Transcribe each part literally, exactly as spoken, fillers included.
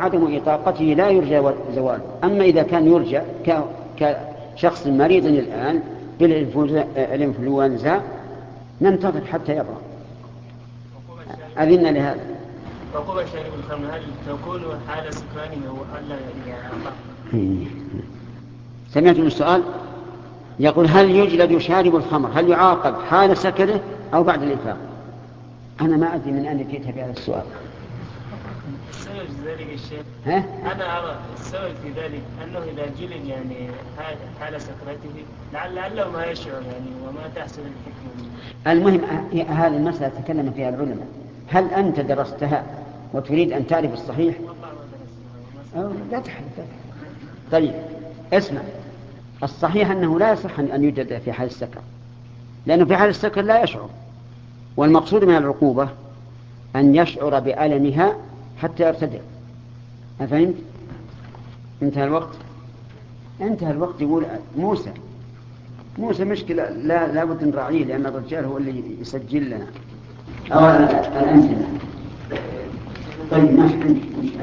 وعدم إطاقته لا يرجى زواله. أما إذا كان يرجى كشخص مريض الآن بالإنفلونزا ننتظر حتى يبرأ. أذن لهذا. عقوبة شارب الخمر هل تكون حال سكرانه ولا يعني؟ سمعت السؤال يقول هل يجلد شارب الخمر، هل يعاقب حال سكره أو بعد الإنفاق؟ أنا ما أدري من أين جئت بهذا السؤال. السبب في ذلك الشيء ها؟ أنا أرى السبب في ذلك أنه إذا جلد يعني حال سكرته لعله ما يشعر يعني وما تحصل الحكمة. المهم هذه المسألة تكلم فيها العلماء. هل أنت درستها وتريد أن تعرف الصحيح؟ أو لا تحدث. طيب اسمع، الصحيح أنه لا يصح أن يوجد في حال السكر، لأنه في حال السكر لا يشعر، والمقصود من العقوبة أن يشعر بألمها حتى يرتدع. أفهمت؟ انتهى الوقت. انتهى الوقت. يقول موسى موسى مشكلة لا لابد نراعيه، لأن الرجال هو اللي يسجل لنا أو الأمثلة. طيب ماشي.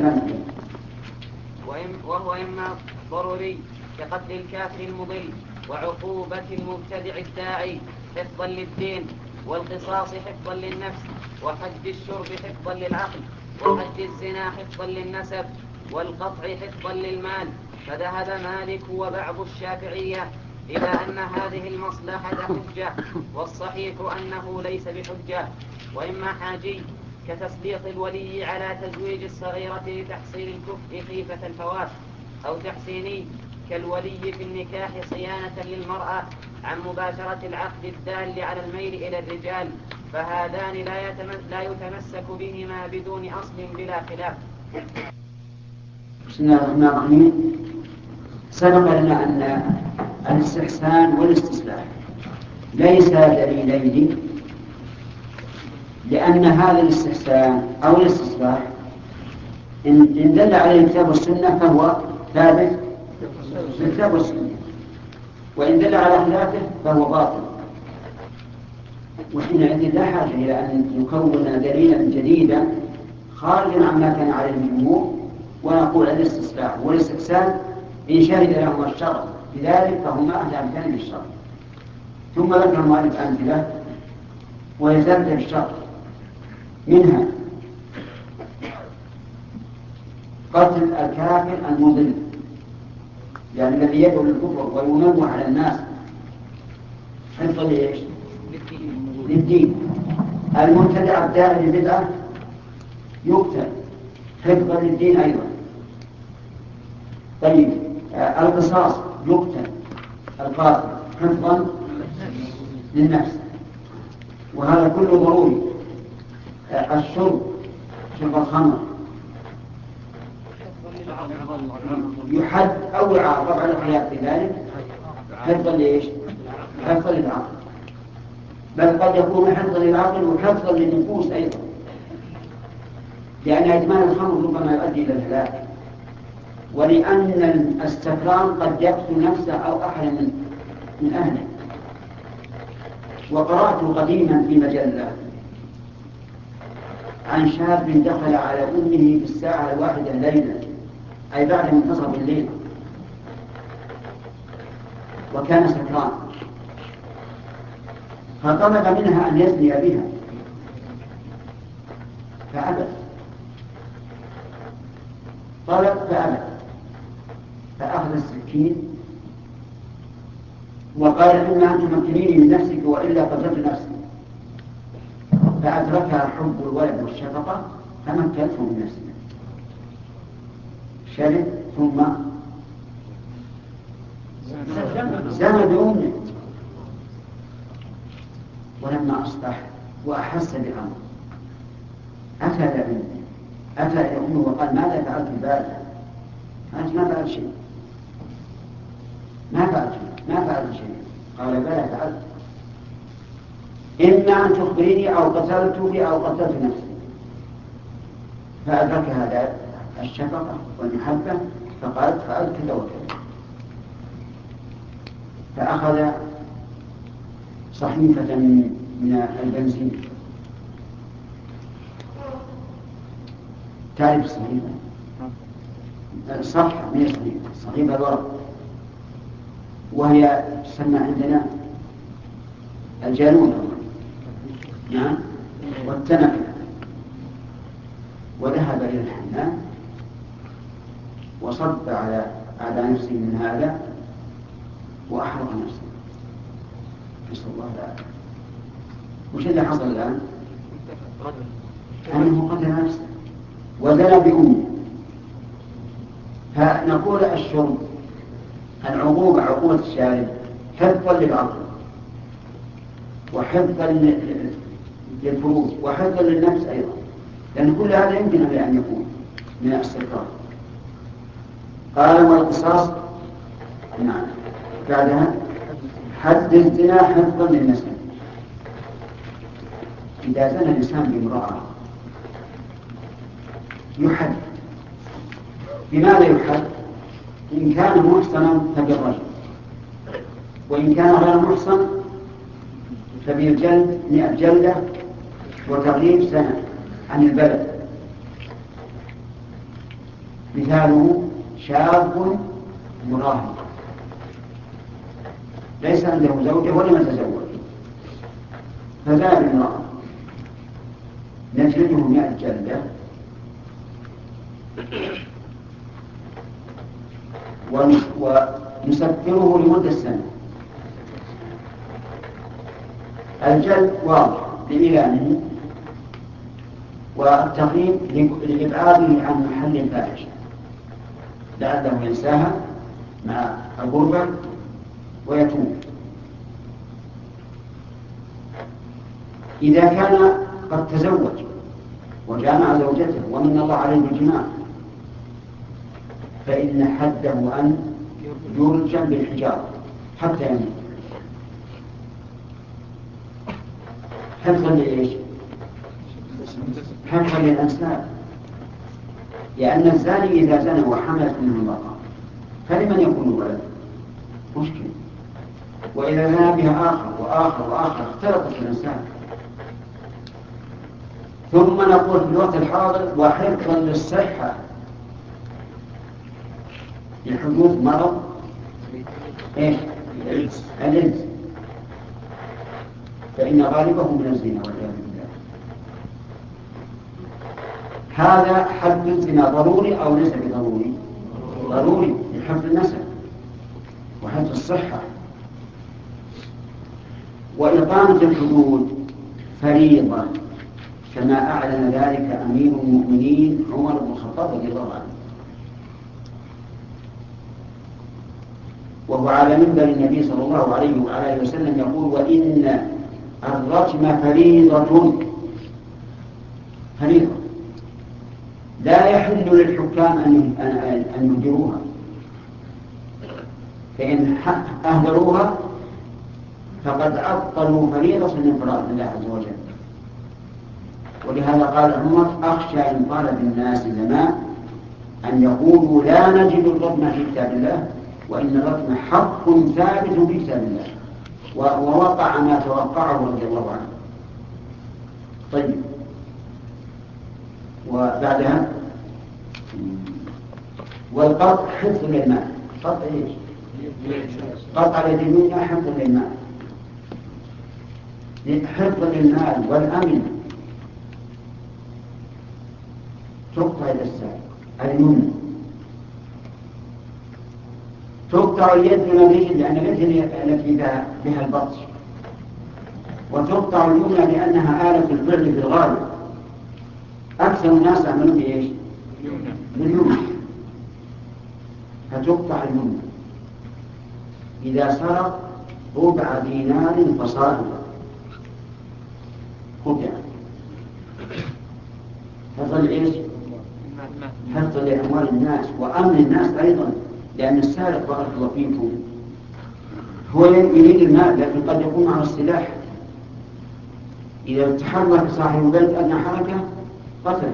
وهو إما ضروري كقتل الكافر المضل وعقوبة المبتدع الداعي حفظا للدين، والقصاص حفظا للنفس، وحد الشرب حفظا للعقل، وحد الزنا حفظا للنسب، والقطع حفظا للمال. فذهب مالك وبعض الشافعية إلى أن هذه المصلحة حجة، والصحيح أنه ليس بحجة. وإما حاجي كتسليط الولي على تزويج الصغيرة لتحصيل الكفء خيفة الفوات، أو تحسيني كالولي في النكاح صيانة للمرأة عن مباشرة العقد الدال على الميل إلى الرجال، فهذان لا يتمسك بهما بدون أصل بلا خلاف. بسم الله الرحمن الرحيم. سبق لنا أن الاستحسان والاستسلاح ليس دليلين، لأن هذا الاستحسان أو الاستصلاح إن دل عليه الكتاب والسنة فهو ثابت في الكتاب والسنة، وإن دل على خلافه فهو باطل. وحينئذ لا حاجة إلى أن نكون دليلا جديدا خارجا عما كان عليه الجمهور ونقول الاستصلاح والاستحسان إن شهد لهما الشرع بذلك فهما أهل أمثال للشرع. ثم ذكر المؤلف أمثلة ويزال في الشرع، منها قتل الكافر المضل، يعني الذي يدعو للكفر وينوه على الناس حفظا لإيش؟ للدين. المبتدع الداعي للبدعة يقتل حفظا للدين أيضا. طيب آه القصاص يقتل القاتل حفظا للنفس، وهذا كله ضروري. آه الشرب شرب الخمر يحد أو يعاقب على خلاف ذلك حفظا لإيش؟ حفظا للعقل، بل قد يكون حفظا للعقل وحفظا للنفوس أيضا، لأن إدمان الخمر ربما يؤدي إلى الهلاك، ولأن السكران قد يقتل نفسه أو أحد من من أهله. وقرأت قديما في مجلة عن شاب دخل على أمه في الساعة الواحدة ليلا، أي بعد منتصف الليل، وكان سكران، فطلب منها أن يزني بها فأبت، طلب فأبت، فأخذ السكين وقال إما أن تمكنيني من نفسك وإلا قتلت نفسي، فأدركها حب الولد والشفقة فمكنته من نفسها، شرب ثم زنى بأمه. ولما أصبح وأحس بالأمر أتى لأمه أتى إلى أمه وقال ماذا فعلت البارحة؟ قالت ما فعلت شيء ما فعلت شيء ما فعلت شيء قال بلى فعلت، إما أن تخبريني أو قتلت بي أو قتلت نفسي. فأدرك هذا الشفقة والمحبة فقالت فعلت كذا وكذا، فأخذ صحيفة من البنزين. تعرف الصحيفة؟ صح من الصغير صغير الورق، وهي تسمى عندنا الجالون نعم والتنك، وذهب إلى الحمام وصب على على نفسه من هذا وأحرق نفسه، نسأل الله العافية. وش اللي حصل الآن؟ أنه قتل نفسه وزنى بأمه. فنقول الشرب العقوبة عقوبة الشارب حفظا للعقل وحفظا للفروج وحفظا للنفس أيضا، لأن كل هذا يمكن أن يكون من الاستقرار. قال والقصاص نعم بعدها حد الزنا حفظا للنسب. إذا زنى الإنسان بامرأة يحد. بماذا يحد؟ إن كان محصنا فبالرجم، وإن كان غير محصن فبالجلد مئة جلدة وتغريب سنة عن البلد. مثاله شاب مراهق ليس عنده زوجة ولم يتزوج فزاد بالمرأة نجلده مئة جلدة ونسكره لمدة سنة. الجلد واضح لإعلانه، والتقريب لإبعاده عن محل الفاحشة لعله ينساها مع الغربة ويتوب. إذا كان قد تزوج وجامع زوجته ومن الله عليه بالجماع فإن حده أن يرجم بالحجارة حتى يموت. حفظا لإيش؟ حفظا للأنساب، لأن الزاني إذا زنى وحملت منه المرأة فلمن يكون ولد؟ مشكلة. وإذا زنى بها آخر وآخر وآخر اختلطت الأنساب. ثم نقول في الوقت الحاضر وحفظا للصحة لحدوث مرض ايش؟ الإيدز، فإن غالبه من الزنا والعياذ بالله. هذا حد الزنا ضروري أو ليس بضروري؟ ضروري لحفظ النسب وحفظ الصحة. وإقامة الحدود فريضة كما أعلن ذلك أمير المؤمنين عمر بن الخطاب رضي الله عنه وهو على منبر النبي صلى الله عليه وآله وسلم يقول وإن الرجم فريضة فريضة لا يحل للحكام أن يديروها، فإن أهدروها فقد عطلوا فريضة من فرائض الله عز وجل. ولهذا قال عمر أخشى إن قال بالناس زمان أن يقولوا لا نجد الرجم في كتاب الله وإن الرجم حق ثابت في كتاب الله، ووقع ما توقعه رضي الله عنه. طيب وبعدها والقطع حفظ للمال. قطع ايش؟ قطع اليد اليمنى حفظ للمال، حفظ للمال والأمن. تقطع يد السارق اليمنى، تقطع اليد من الرجل لأن الرجل التي بها البطش، وتقطع اليمنى لأنها آلة الفعل في الغالب. أكثر الناس يعملون بإيش؟ باليمنى. فتقطع اليمنى. إذا سرق ربع دينار فصاعدا قطع. حفظ إيش؟ حفظ لأموال الناس وأمن الناس أيضا، لأن السارق بارك الله فيكم هو يريد المال لكن قد يكون معه السلاح. إذا تحرك صاحب البيت أدنى حركة قتله.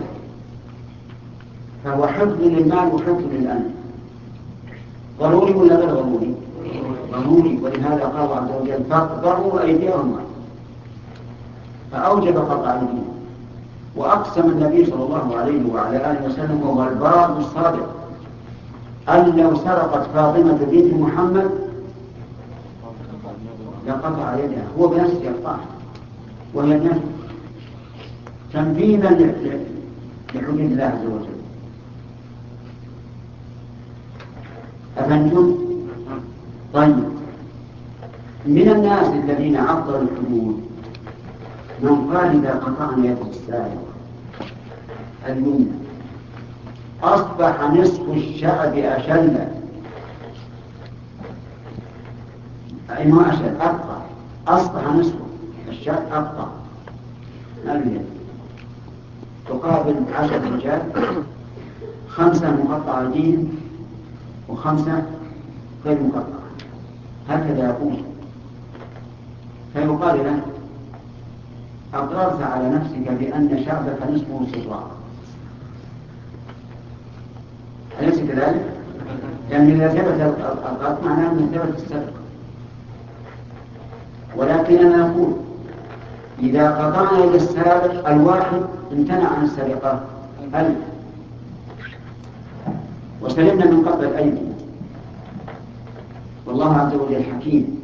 فهو حفظ للمال وحفظ للأمن. ضروري ولا غير ضروري؟ ضروري. ولهذا قال الله عز وجل فاقطعوا أيديهم، فأوجب قطع أيديهم. وأقسم النبي صلى الله عليه وعلى آله وسلم وهو البار الصادق أن لو سرقت فاطمة بنت محمد لقطع يدها هو بنفسه يقطعها وهي النفس تنفيذا لحدود الله عز وجل. أفهمتم؟ طيب، من الناس الذين عطلوا الحدود من قال إذا قطعنا يد السارق اليمنى أصبح نصف الشعب أشل، أي ما أشل أبقى، أصبح نصف الشعب أبقى اليد تقابل عشرة رجال، خمسة مقطعة دين وخمسة غير مقطعة، هكذا يقول. فيقال له أقررت على نفسك بأن شعبك نصفه سراء، أليس كذلك؟ لأن إذا ثبت القطع معناه أنه ثبت السرقة. ولكننا نقول إذا قطعنا يد السارق الواحد امتنع عن السرقة ألف وسلمنا من قبل الأيدي، والله عز وجل حكيم.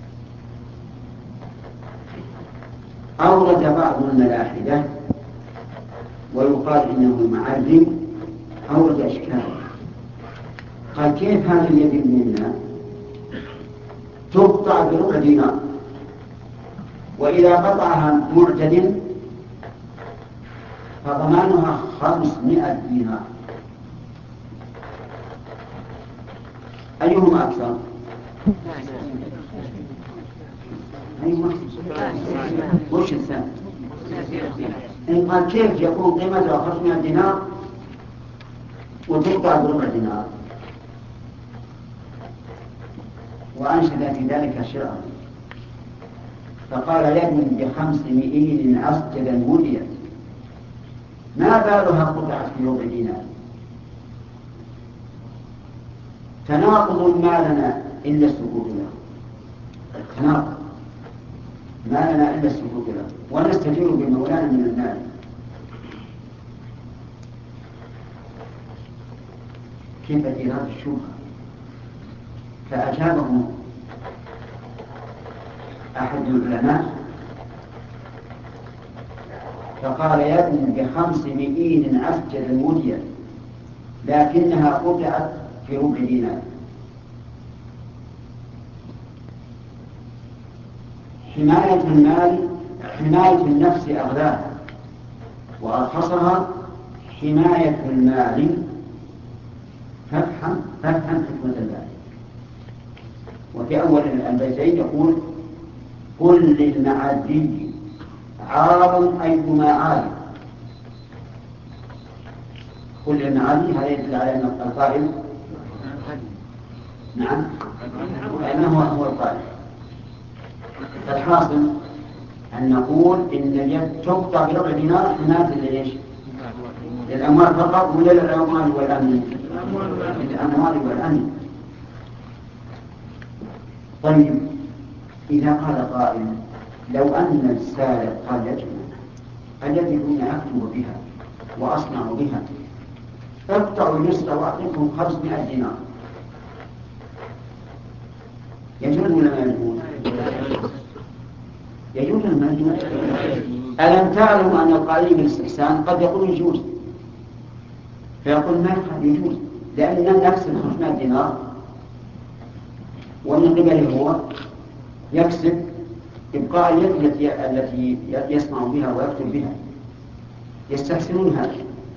أورد بعض الملاحدة ويقال إنه معلم أورد أشكال، قال كيف هذه اليد اليمنى تقطع بربع دينار وإذا قطعها معتد فضمانها خمسمائة دينار، أيهما أكثر؟ أيهما وش الثاني؟ إن قال كيف يكون قيمتها خمسمائة دينار وتقطع بربع دينار؟ وأنشد في ذلك شعرا فقال يد بخمس مئين عسجدا مديا ما بالها قطعت في ربع دينار. تناقض ما لنا إلا السكوت له، تناقض ما لنا إلا السكوت له ونستجير بمولانا من النار. كيف إيراد الشبهة؟ فأجابه أحد العلماء فقال يد بخمس مئين عسجدا مديا لكنها قطعت في ربع دينار. حماية المال حماية النفس أغلاها وأرخصها حماية المال، فافهم فافهم حكمة الله. وفي أول البيتين يقول قل للمعدي عار أيما عار، قل للمعدي هذا يدل على أن القائل نعم لأنه هو القائل. فالحاصل أن نقول إن اليد تقطع بربع دينار حماية ليش؟ للأموال فقط ولا للأموال والأمن؟ للأموال والأمن. طيب إذا قال قائل لو أن السارق قال يجب الذي كنا أكتب بها وأصنع بها اقطعوا اليسرى وأعطيكم خمسمائة دينار، يجوز ولا ما يجوز؟ يجوز ولا ما يجوز؟ ألم تعلم أن القائل بالاستحسان قد يقول يجوز فيقول ما يجوز لأن نفس خمسمائة دينار ومن قبله هو يكسب إبقاء اليد التي يصنع بها ويكتب بها، يستحسنون هذا.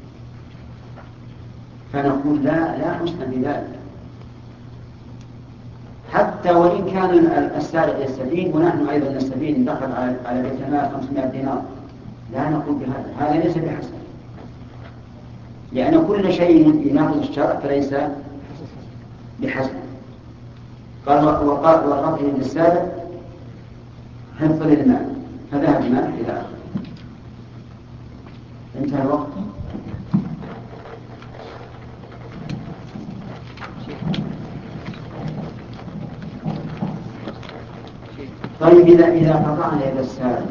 فنقول لا لا حسن بذلك حتى وإن كان السارق يستفيد ونحن أيضا نستفيد دخل على بيت المال خمسمائة دينار، لا نقول بهذا، هذا ليس بحسن، لأن كل شيء يناقض الشرع فليس بحسن. قال وقال وقاتل للسارق حفظ للمال فذهب المال إلى آخره. انتهى الوقت. طيب إذا إذا قطعنا يد السارق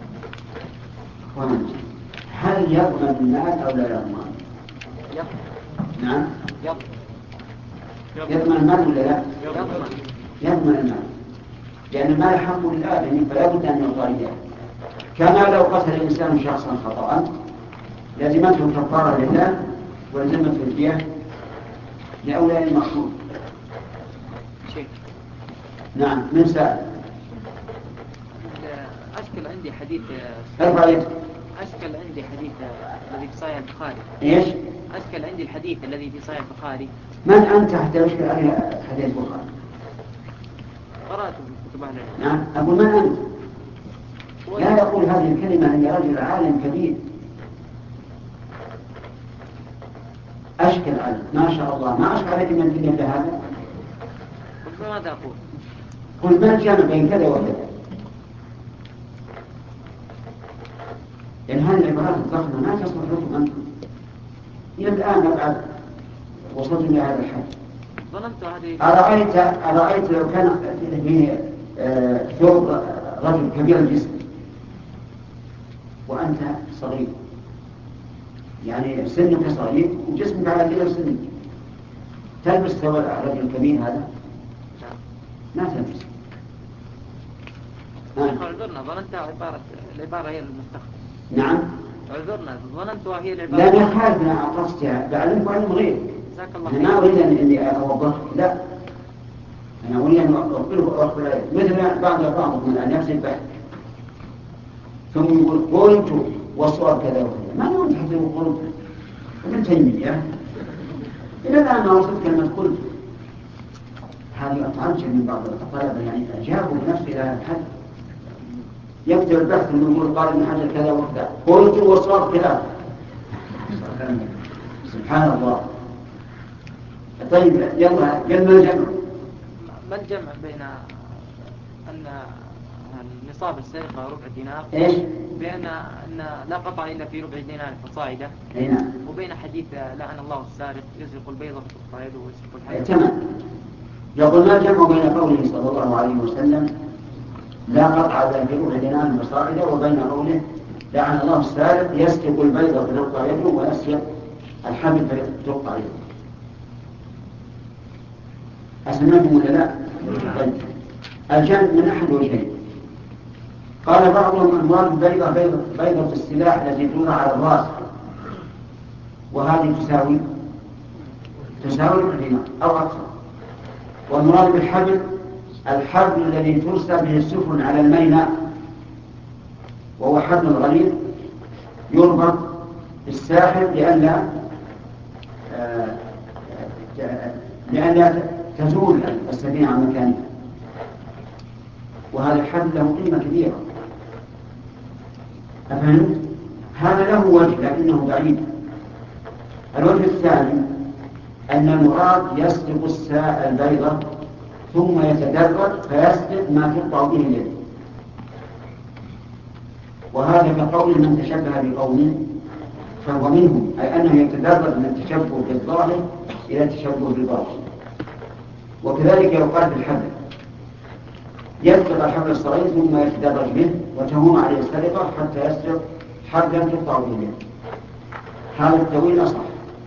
هل يضمن المال أو لا يضمن؟ يضمن. نعم يضمن. يضمن المال ولا لا؟ يضمن يضمن المال، لأن المال حق للآدمي فلا بد أن يعطى إياه. كما لو قتل الإنسان شخصا خطأ لازمته كفارة لله ولزمته الدية لأولياء المقتول. نعم. من سأل؟ أشكل عندي حديث ارفع يدك. أشكل عندي حديث الذي في صحيح البخاري. إيش؟ أشكل عندي الحديث الذي في صحيح البخاري. من أنت حتى يشكل عليه حديث البخاري؟ قرأت في كتب أهل العلم. نعم. أقول من أنت؟ لا يقول هذه الكلمة هي رجل عالم كبير. أشكل عليه ما شاء الله، ما أشكل عليك من الدنيا هذا. قلت ماذا أقول؟ قل ما الجمع بين كذا وكذا؟ لأن هذه العبارات الضخمة ما تصلح لكم أنتم. إلى الآن أبعد وصلت إلى هذا الحد. ظننت هذه. أرأيت أرأيت لو كان في ثوب رجل كبير الجسم وأنت صغير، يعني سنك صغير وجسمك على كذا سنك، تلبس ثوب الرجل الكبير هذا؟ ما تلبس. اعذرنا ظننت عبارة العبارة هي المستخدمة. نعم. اعذرنا ظننتها هي العبارة. لا أنا خالف، أنا أعطستها بعلمك وعلم غير. أنا ما أريد أني أوضح، لا أنا أريد أن أخبره وأخبر عليه. مثل بعض بعضكم الآن يحسب بحث ثم يقول قلت والصواب كذا وكذا، ما نقول تحسبه قلت ابن تيمية إلى الآن ما وصلت كلمة قلت. هذه أتعجب من بعض الطلبة، يعني أجابوا بنفسه إلى هذا الحد. يكتب البحث ثم يقول قال ابن حجر كذا وكذا، قلت والصواب كذا. سبحان الله. طيب يلا قل ما الجمع؟ ما الجمع بين أن نصاب السرقة ربع دينار إيش؟ بين أن لا قطع إلا في ربع دينار فصاعدة، نعم، وبين حديث لعن الله السارق يسرق البيضة فتقطع يده ويسرق الحجر. تمام. يقول ما الجمع بين قوله صلى الله عليه وسلم لا قطع إلا في ربع دينار فصاعدة وبين قوله لعن الله السارق يسرق البيضة فتقطع يده ويسرق الحبل فتقطع يده؟ أسمعكم ولا لا؟ طيب. الجمع من أحد وجهين. قال بعضهم المراد بيضة بيضة بيضة السلاح التي توضع على الرأس، وهذه تساوي تساوي الدينار أو أكثر. والمراد بالحبل الحبل الذي ترسى به السفن على الميناء، وهو حبل غليظ يربط بالساحل لئلا آه لئلا تزول السفينة عن مكانها. وهذا الحبل له قيمة كبيرة. أفهمت؟ هذا له وجه لكنه بعيد. الوجه الثاني أن المراد يسلق الساء البيضة ثم يتدرج فيسلق ما تقطع به اليد، وهذا كقول من تشبه بقوم فهو منهم، أي أنه يتدرج من التشبه بالظاهر إلى التشبه بالباطن. وكذلك يقال بالحبل يسلق الحبل الصغير ثم يتدرج به وتهون عليه السرقة حتى يسلق حبلا تقطع به اليد. هذا التأويل أصح.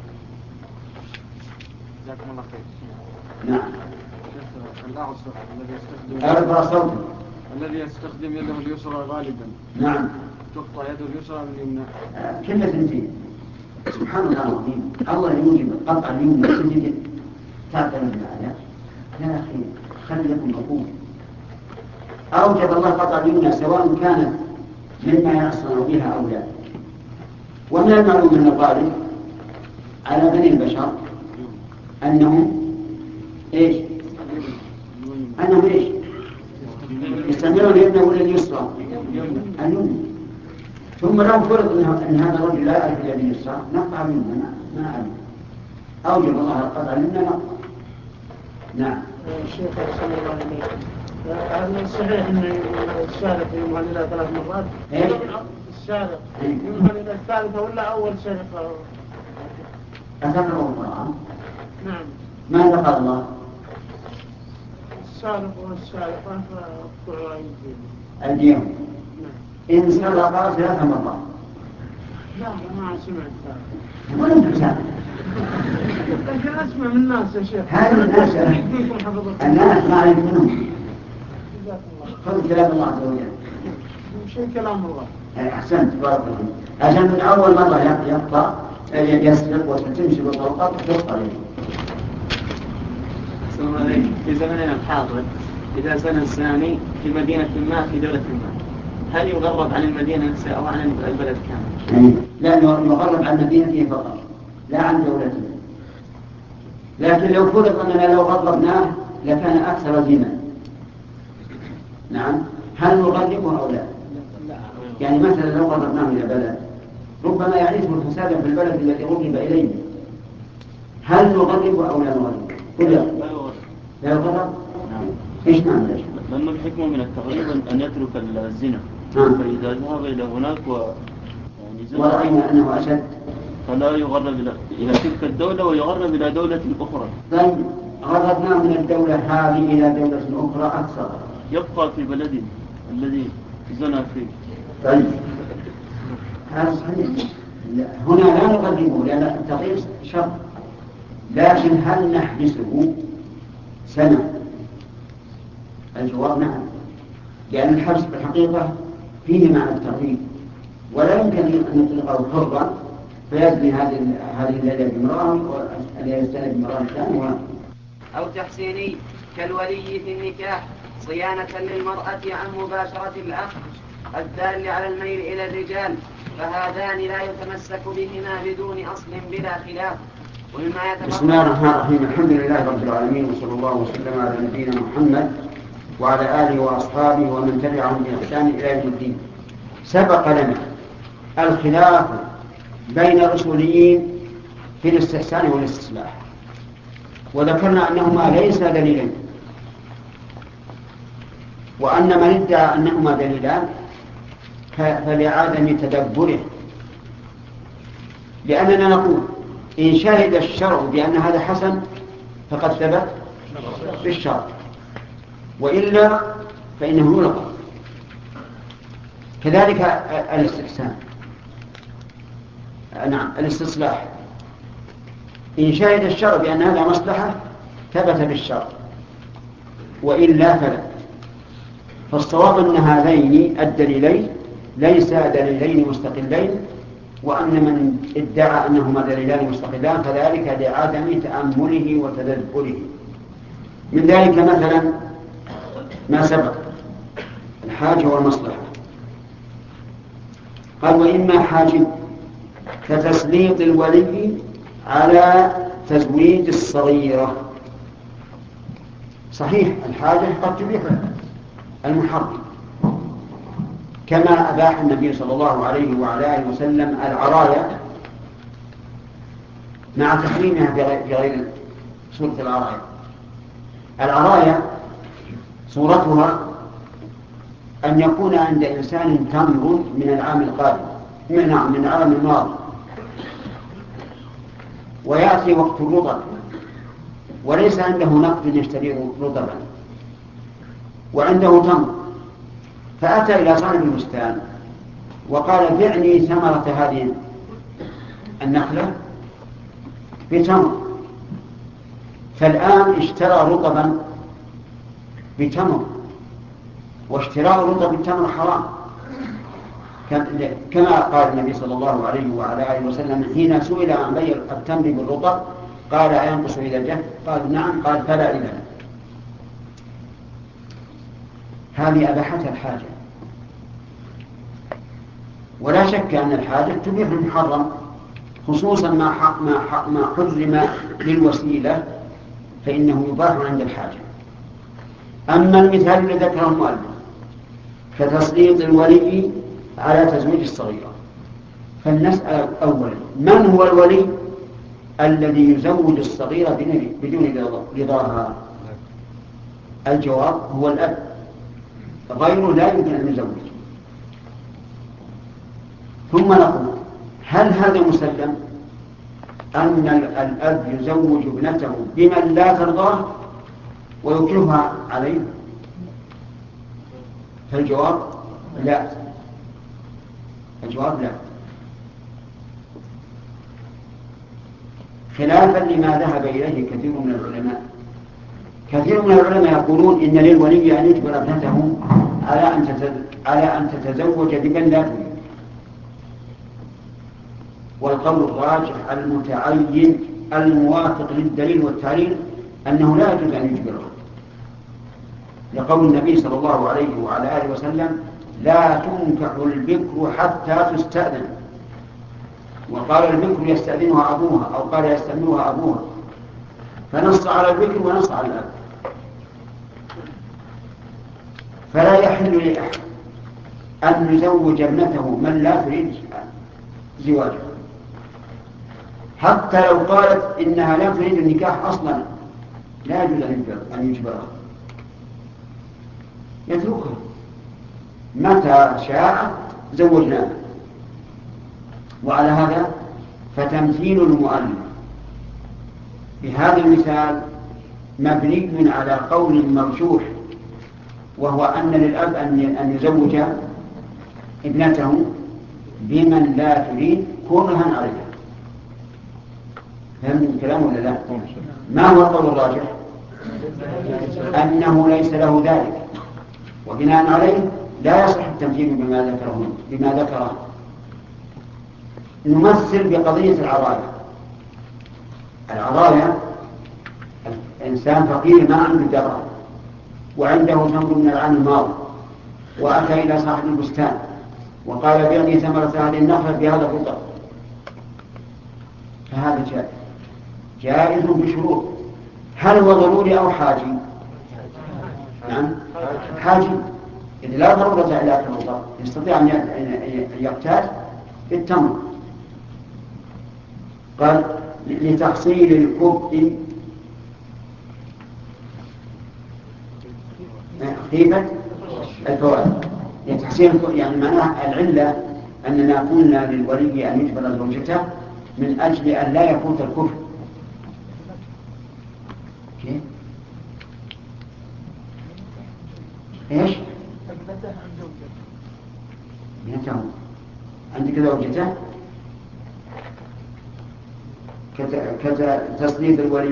جزاكم الله خير. نعم. الأعصر الذي يستخدم أربع صوت الذي يستخدم يده اليسرى غالبا، نعم، تقطع يده اليسرى من اليمنى. آه كلمة اثنتين. سبحان الله العظيم، الله يوجب قطع اليمنى تجد تعتمد على يا أخي خلي يكن مقبول. أوجب الله قطع اليمنى سواء كانت مما يصنع بها أو لا. ومن المعلوم من الغالب على بني البشر أنهم إيش؟ أنهم إيش؟ يستعملون اليمنى ولا اليسرى؟ اليمنى. ثم لو فرض أن هذا الرجل لا يعرف اليد اليسرى نقطع اليمنى، ما أعلم. أوجب الله قطع اليمنى نقطع. نعم. الشيخ صلى الله عليه وسلم هل صحيح أن السارق يمهل إلى ثلاث مرات؟ إيه؟ السارق يمهل إلى الثالثة ولا أول سرقة؟ أثناء القرآن. نعم. ماذا قال الله؟ السارق والسارقة فاقطعوا أيديهم. أيديهم. إن سرق ثلاث مرات. لا ما سمعت ذلك. ولم تسامح. لكن أسمع من الناس يا شيخ. هذا الناس الناس ما عليك منهم. خذ كلام الله عز وجل. شيء كلام الله. أحسنت بارك الله فيك. عشان من أول مرة يقطع يسبق وتمشي بالطرقات وتقطع. السلام عليكم. في زمننا الحاضر إذا زنى الزاني في مدينة ما في دولة ما، هل يغرب عن المدينة نفسها أو عن البلد كامل؟ لا، يغرب عن مدينته فقط لا عن دولته. لكن لو فرض أننا لو غربناه لكان أكثر زنا. نعم. هل نغربه أو لا؟ يعني مثلا لو غربناه إلى بلد ربما يعيشه الفساد في البلد الذي غرب إليه، هل نغربه أو لا نغربه؟ لا لا يغرب. إيش معنى ذلك؟ لأن الحكمة من التغريب أن يترك الزنا، نعم. فإذا ذهب إلى هناك و يعني ورأينا أنه أشد فلا يغرب إلى إلى تلك الدولة ويغرب إلى دولة أخرى. طيب غربناه من الدولة هذه إلى دولة أخرى أكثر، يبقى في بلده الذي زنى فيه. طيب هذا صحيح. هنا لا نغربه لأن التغيير شر، لكن هل نحبسه سنة؟ الجواب نعم، لأن الحبس في الحقيقة فيه معنى التغيير، ولا يمكن أن نطلقه حرا فيزني هذه هذه الليلة بامرأة والليلة الثانية بامرأة ثانية. أو تحسيني كالولي في النكاح صيانة للمرأة عن مباشرة الأخ الدال على الميل إلى الرجال، فهذان لا يتمسك بهما بدون أصل بلا خلاف. ومما يتفق. بسم الله الرحمن الرحيم. الحمد لله رب العالمين، وصلى الله وسلم على نبينا محمد وعلى آله وأصحابه ومن تبعهم بإحسان إلى يوم الدين. سبق لنا الخلاف بين الأصوليين في الاستحسان والاستصلاح، وذكرنا أنهما ليس دليلين، وأن من ادعى أنهما دليلان فلعدم تدبره، لأننا نقول إن شهد الشرع بأن هذا حسن فقد ثبت بالشرع، وإلا فإنه يلغى. كذلك الاستحسان، نعم الاستصلاح، إن شهد الشرع بأن هذا مصلحة ثبت بالشرع، وإلا فلا. فالصواب أن هذين الدليلين ليس دليلين مستقلين، وأن من ادعى أنهما دليلان مستقلان فذلك لعدم تأمله وتدبره. من ذلك مثلا ما سبق الحاجة والمصلحة. قال وإما حاجب كتسليط الولي على تزويج الصغيرة. صحيح الحاجة قد تبيح المحرم، كما أباح النبي صلى الله عليه وعلى آله وسلم العرايا مع تحريمها في غير صورة العرايا. العرايا صورتها أن يكون عند إنسان تمر من العام القادم من من العام الماضي، ويأتي وقت الرطب وليس عنده نقد يشتري رطبا وعنده تمر، فأتى إلى صاحب البستان وقال بعني ثمرة هذه النخلة بتمر. فالآن اشترى رطبا بتمر، واشتراء رطب التمر حرام، كما قال النبي صلى الله عليه وعلى آله وسلم حين سئل عن بيع التمر بالرطب قال أينقص إذا جف؟ قال نعم، قال فلا إذا. هذه أباحتها الحاجة، ولا شك أن الحاجة تبيح المحرم، خصوصا ما ما حرم للوسيلة فإنه يباح عند الحاجة. أما المثال الذي ذكره المؤلف كتسليط الولي على تزويج الصغيرة، فلنسأل أولا من هو الولي الذي يزوج الصغيرة بدون رضاها؟ الجواب هو الأب، غيره لا يمكن أن يزوج. ثم نقول هل هذا مسلم أن الأب يزوج ابنته بمن لا ترضاه ويكرهها عليه؟ فالجواب لا، الجواب لا. خلافا لما ذهب إليه كثير من العلماء. كثير من العلماء يقولون إن للولي أن يجبر ابنته على أن على أن تتزوج بمن لا تريد، والقول الراجح المتعين الموافق للدليل والتعليل أنه لا يجوز أن يجبره، لقول النبي صلى الله عليه وعلى آله وسلم: لا تنكح البكر حتى تستأذن. وقال البكر يستأذنها أبوها، أو قال يستأذنها أبوها، فنص على البكر ونص على الأب. فلا يحل لأحد أن يزوج ابنته من لا تريد زواجه، حتى لو قالت إنها لا تريد النكاح أصلا لا يجوز أن يجبرها، يتركها متى شاء زوجناها. وعلى هذا فتمثيل المؤلف بهذا المثال مبني على قول مرجوح، وهو أن للأب أن يزوج ابنته بمن لا تريد كرها عليها. فهمت الكلام ولا لا؟ ما هو القول الراجح؟ أنه ليس له ذلك، وبناء عليه لا يصح التمثيل بما ذكره بما ذكره. نمثل بقضية العراية. العراية إنسان فقير ما عنده درهم وعنده تمر من العام الماضي، وأتى إلى صاحب البستان وقال: بعني ثمرة هذه النخلة بهذا الرطب. فهذا جائز جائز بشروط. هل هو ضروري أو حاجي؟ نعم حاجي، إذ لا ضرورة إلى أكل الرطب، يستطيع أن يقتات بالتمر. قال: لتحصيل الكبء خيفة الفوائد. لتحصيل يعني معناها العلة أننا قلنا للولي أن يجبر زوجته من أجل أن لا يفوت الكفر. كيف؟ إيش؟ ابنته عندك زوجته كتصنيف الولي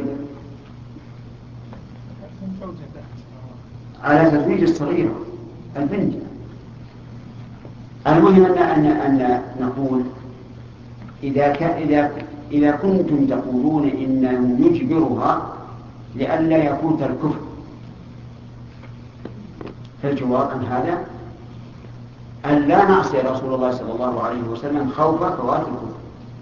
على تزويج الصغيرة البنت. المهم أن أن أن نقول إذا إذا إذا كنتم تقولون إنه يجبرها لئلا يفوت الكفر، فالجواب عن هذا أن لا نعصي رسول الله صلى الله عليه وسلم خوف فوات الكفر،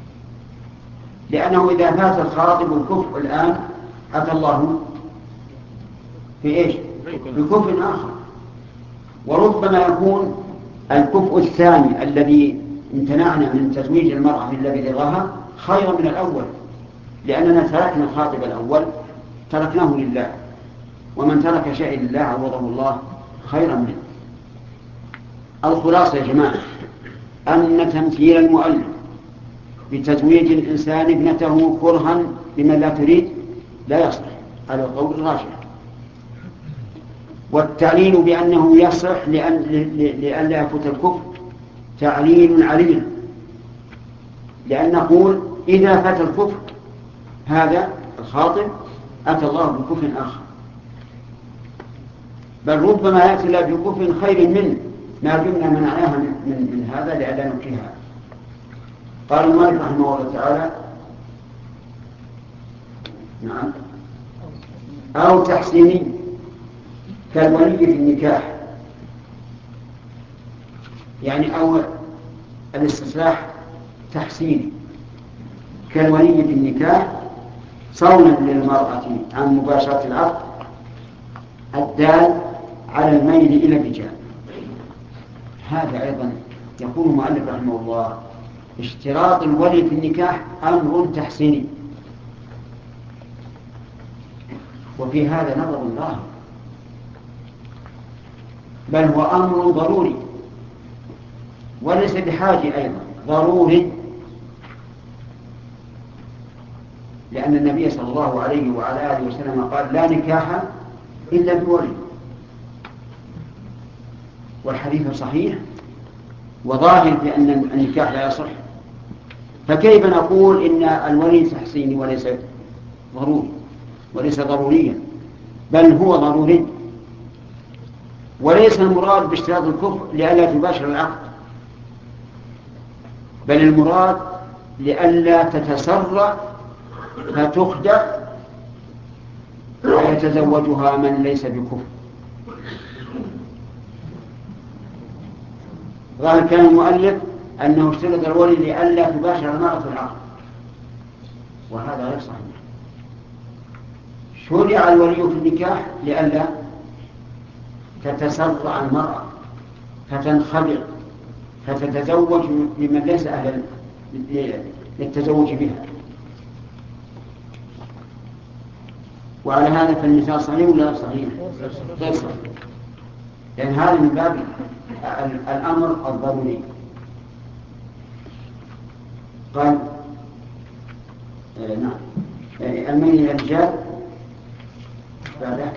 لأنه إذا فات الخاطب الكفر الآن أتى الله في إيش؟ بكفر آخر. وربما يكون الكفء الثاني الذي امتنعنا من تزويج المرأة من الذي رضاها خيرا من الأول، لأننا تركنا الخاطب الأول تركناه لله، ومن ترك شيء لله عوضه الله خيرا منه. الخلاصة يا جماعة أن تمثيل المؤلف بتزويج الإنسان ابنته كرها بمن لا تريد لا يصلح على القول الراجح، والتعليل بأنه يصح لأن لئلا يفوت الكفر تعليل عليل، لأن نقول إذا فات الكفر هذا الخاطب أتى الله بكفر آخر، بل ربما يأتي الله بكفر خير منه ما دمنا منعناها من, من, من هذا لئلا نكرهها. قال المؤلف رحمه الله تعالى: نعم أو تحسيني كالولي في النكاح، يعني أو الاستصلاح تحسيني كالولي في النكاح صونا للمرأة عن مباشرة العقد الدال على الميل إلى الرجال. هذا أيضا يقول المؤلف رحمه الله: اشتراط الولي في النكاح أمر تحسيني، وفي هذا نظر ظاهر، بل هو أمر ضروري وليس بحاجة، أيضا ضروري، لأن النبي صلى الله عليه وعلى آله وسلم قال: لا نكاح إلا بولي، والحديث صحيح وظاهر بأن النكاح لا يصح. فكيف نقول إن الولي تحسيني وليس ضروري وليس ضروريا، بل هو ضروري، وليس المراد باشتراط الكفر لئلا تباشر العقد، بل المراد لئلا تتسرع فتخدع ويتزوجها من ليس بكفر. ظاهر كان المؤلف أنه اشترط الولي لئلا تباشر المرأة العقد، وهذا غير صحيح. شرع الولي في النكاح لئلا تتسرع المرأة فتنخدع فتتزوج ممن ليس أهلا للتزوج بها. وعلى هذا فالنساء صحيح ولا صحيح؟ غير صحيح، لأن هذا من باب الأمر الضروري. قال آه نعم الميل الرجال بعده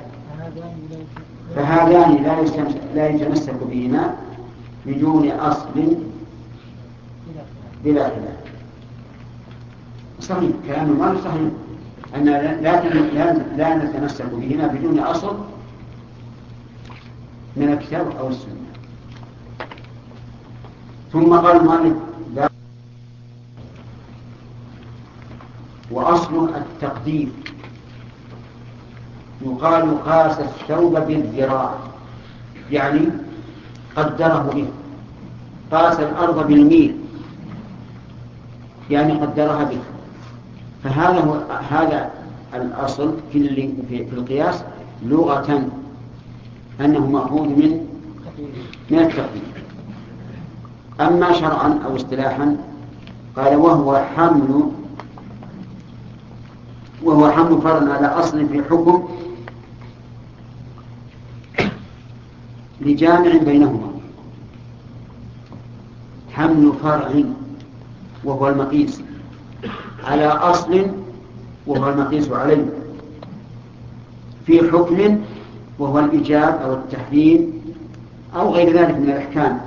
فهذان لا لا يتمسك بهما بدون أصل بلا خلاف. صحيح كلام المؤلف صحيح أن لا لا لا نتمسك بهما بدون أصل من الكتاب أو السنة. ثم قال المؤلف وأصل التقدير يقال قاس الثوب بالذراع، يعني قدره به. قاس الأرض بالميل يعني قدرها به. فهذا هو هذا الأصل في في القياس لغة أنه مأخوذ من من التقدير. أما شرعا أو اصطلاحا قال وهو حمل وهو حمل فرع على أصل في حكم لجامع بينهما. حمل فرع وهو المقيس على أصل وهو المقيس عليه في حكم وهو الإيجاب أو التحريم أو غير ذلك من الأحكام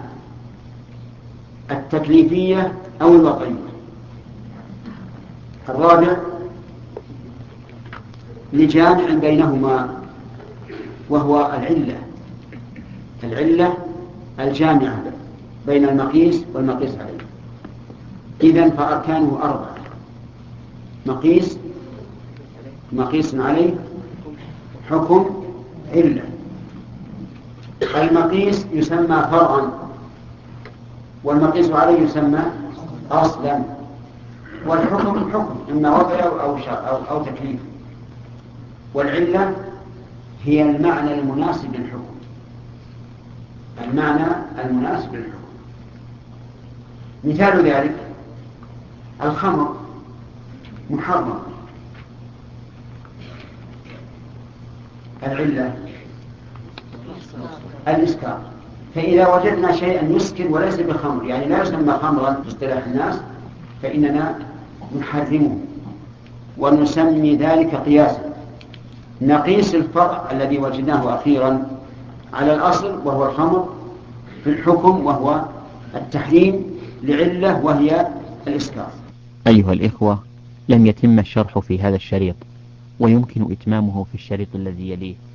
التكليفية أو الوضعية. الرابع لجامع بينهما وهو العلة العلة الجامعة بين المقيس والمقيس عليه. إذن فأركانه أربعة: مقيس مقيس عليه حكم علة. المقيس يسمى فرعا والمقيس عليه يسمى أصلا، والحكم حكم إما وضعي أو, أو, أو تكليف. والعلة هي المعنى المناسب للحكم المعنى المناسب للحكم. مثال ذلك الخمر محرم، العلة الإسكار. فإذا وجدنا شيئا يسكر وليس بخمر يعني لا يسمى خمرا في اصطلاح الناس فإننا نحرمه ونسمي ذلك قياسا. نقيس الفرع الذي وجدناه أخيرا على الأصل وهو الخمر في الحكم وهو التحريم لعلة وهي الإسكار. أيها الإخوة، لم يتم الشرح في هذا الشريط ويمكن إتمامه في الشريط الذي يليه.